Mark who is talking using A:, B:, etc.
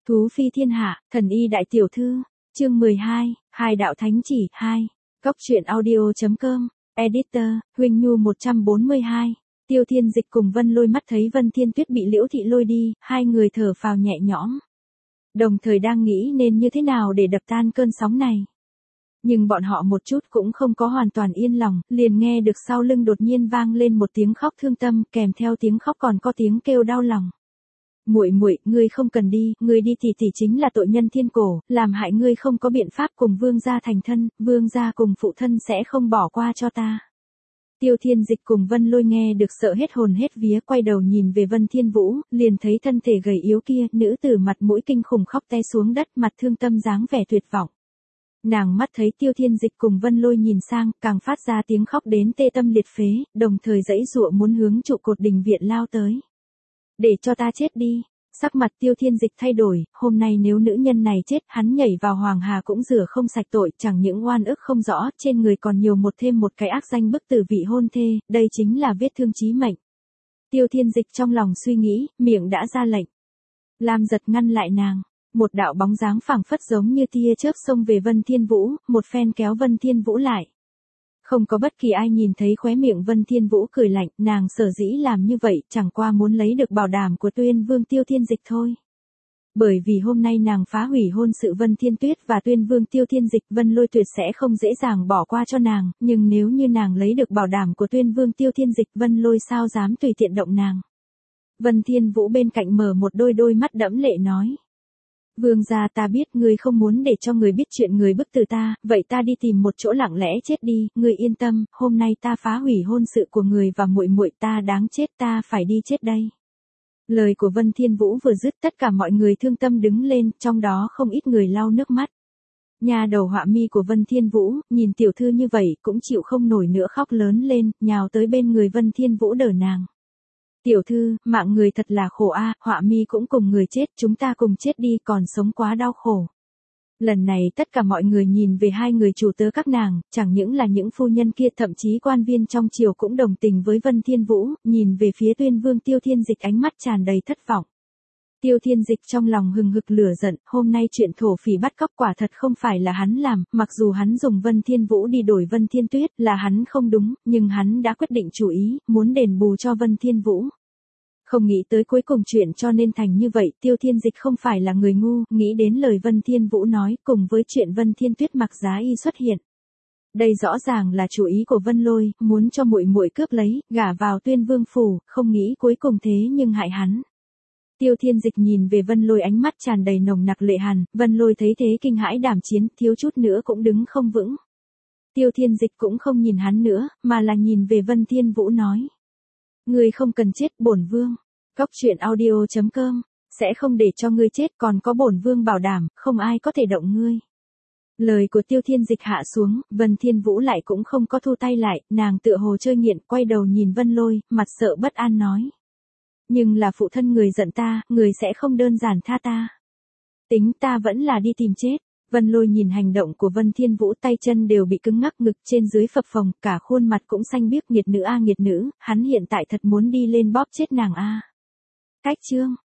A: Thú phi thiên hạ, thần y đại tiểu thư, chương 12, hai đạo thánh chỉ, 2. Cốc truyện audio.com, editor, Huỳnh Nhu 142. Tiêu Thiên Dịch cùng Vân Lôi mắt thấy Vân Thiên Tuyết bị Liễu Thị lôi đi, hai người thở phào nhẹ nhõm. Đồng thời đang nghĩ nên như thế nào để đập tan cơn sóng này. Nhưng bọn họ một chút cũng không có hoàn toàn yên lòng, liền nghe được sau lưng đột nhiên vang lên một tiếng khóc thương tâm, kèm theo tiếng khóc còn có tiếng kêu đau lòng. Muội muội, ngươi không cần đi, ngươi đi thì chính là tội nhân thiên cổ, làm hại ngươi không có biện pháp cùng vương gia thành thân, vương gia cùng phụ thân sẽ không bỏ qua cho ta. Tiêu Thiên Dịch cùng Vân Lôi nghe được sợ hết hồn hết vía, quay đầu nhìn về Vân Thiên Vũ, liền thấy thân thể gầy yếu kia, nữ tử mặt mũi kinh khủng khóc té xuống đất, mặt thương tâm dáng vẻ tuyệt vọng. Nàng mắt thấy Tiêu Thiên Dịch cùng Vân Lôi nhìn sang, càng phát ra tiếng khóc đến tê tâm liệt phế, đồng thời giãy giụa muốn hướng trụ cột đình viện lao tới. Để cho ta chết đi. Sắc mặt Tiêu Thiên Dịch thay đổi, hôm nay nếu nữ nhân này chết, hắn nhảy vào Hoàng Hà cũng rửa không sạch tội, chẳng những oan ức không rõ, trên người còn nhiều thêm một cái ác danh bức tử vị hôn thê, đây chính là vết thương chí mệnh. Tiêu Thiên Dịch trong lòng suy nghĩ, miệng đã ra lệnh. Lam Giật ngăn lại nàng, một đạo bóng dáng phảng phất giống như tia chớp xông về Vân Thiên Vũ, một phen kéo Vân Thiên Vũ lại. Không có bất kỳ ai nhìn thấy khóe miệng Vân Thiên Vũ cười lạnh, nàng sở dĩ làm như vậy chẳng qua muốn lấy được bảo đảm của Tuyên Vương Tiêu Thiên Dịch thôi. Bởi vì hôm nay nàng phá hủy hôn sự Vân Thiên Tuyết và Tuyên Vương Tiêu Thiên Dịch, Vân Lôi tuyệt sẽ không dễ dàng bỏ qua cho nàng, nhưng nếu như nàng lấy được bảo đảm của Tuyên Vương Tiêu Thiên Dịch, Vân Lôi sao dám tùy tiện động nàng. Vân Thiên Vũ bên cạnh mở một đôi mắt đẫm lệ nói. Vương gia, ta biết ngươi không muốn để cho người biết chuyện người bức tử ta, vậy ta đi tìm một chỗ lặng lẽ chết đi, ngươi yên tâm, hôm nay ta phá hủy hôn sự của người và muội muội, ta đáng chết, ta phải đi chết đây. Lời của Vân Thiên Vũ vừa dứt, tất cả mọi người thương tâm đứng lên, trong đó không ít người lau nước mắt. Nhà đầu họa mi của Vân Thiên Vũ, nhìn tiểu thư như vậy, cũng chịu không nổi nữa, khóc lớn lên, nhào tới bên người Vân Thiên Vũ đỡ nàng. Tiểu thư, mạng người thật là khổ a, họa mi cũng cùng người chết, chúng ta cùng chết đi, còn sống quá đau khổ. Lần này tất cả mọi người nhìn về hai người chủ tớ các nàng, chẳng những là những phu nhân kia, thậm chí quan viên trong triều cũng đồng tình với Vân Thiên Vũ, nhìn về phía Tuyên Vương Tiêu Thiên Dịch ánh mắt tràn đầy thất vọng. Tiêu Thiên Dịch trong lòng hừng hực lửa giận, hôm nay chuyện thổ phỉ bắt cóc quả thật không phải là hắn làm, mặc dù hắn dùng Vân Thiên Vũ đi đổi Vân Thiên Tuyết là hắn không đúng, nhưng hắn đã quyết định chủ ý, muốn đền bù cho Vân Thiên Vũ. Không nghĩ tới cuối cùng chuyện cho nên thành như vậy, Tiêu Thiên Dịch không phải là người ngu, nghĩ đến lời Vân Thiên Vũ nói, cùng với chuyện Vân Thiên Tuyết mặc giá y xuất hiện. Đây rõ ràng là chủ ý của Vân Lôi, muốn cho muội muội cướp lấy, gả vào Tuyên Vương phủ, không nghĩ cuối cùng thế nhưng hại hắn. Tiêu Thiên Dịch nhìn về Vân Lôi ánh mắt tràn đầy nồng nặc lệ hàn, Vân Lôi thấy thế kinh hãi đảm chiến, thiếu chút nữa cũng đứng không vững. Tiêu Thiên Dịch cũng không nhìn hắn nữa, mà là nhìn về Vân Thiên Vũ nói. Ngươi không cần chết, bổn vương. Cốc truyện audio.com, sẽ không để cho ngươi chết, còn có bổn vương bảo đảm, không ai có thể động ngươi. Lời của Tiêu Thiên Dịch hạ xuống, Vân Thiên Vũ lại cũng không có thu tay lại, nàng tựa hồ chơi nghiện, quay đầu nhìn Vân Lôi, mặt sợ bất an nói. Nhưng là phụ thân người giận ta, người sẽ không đơn giản tha ta. Tính ta vẫn là đi tìm chết. Vân Lôi nhìn hành động của Vân Thiên Vũ, tay chân đều bị cứng ngắc, ngực trên dưới phập phồng, cả khuôn mặt cũng xanh biếc, nghiệt nữ a nghiệt nữ, hắn hiện tại thật muốn đi lên bóp chết nàng a. Cách chương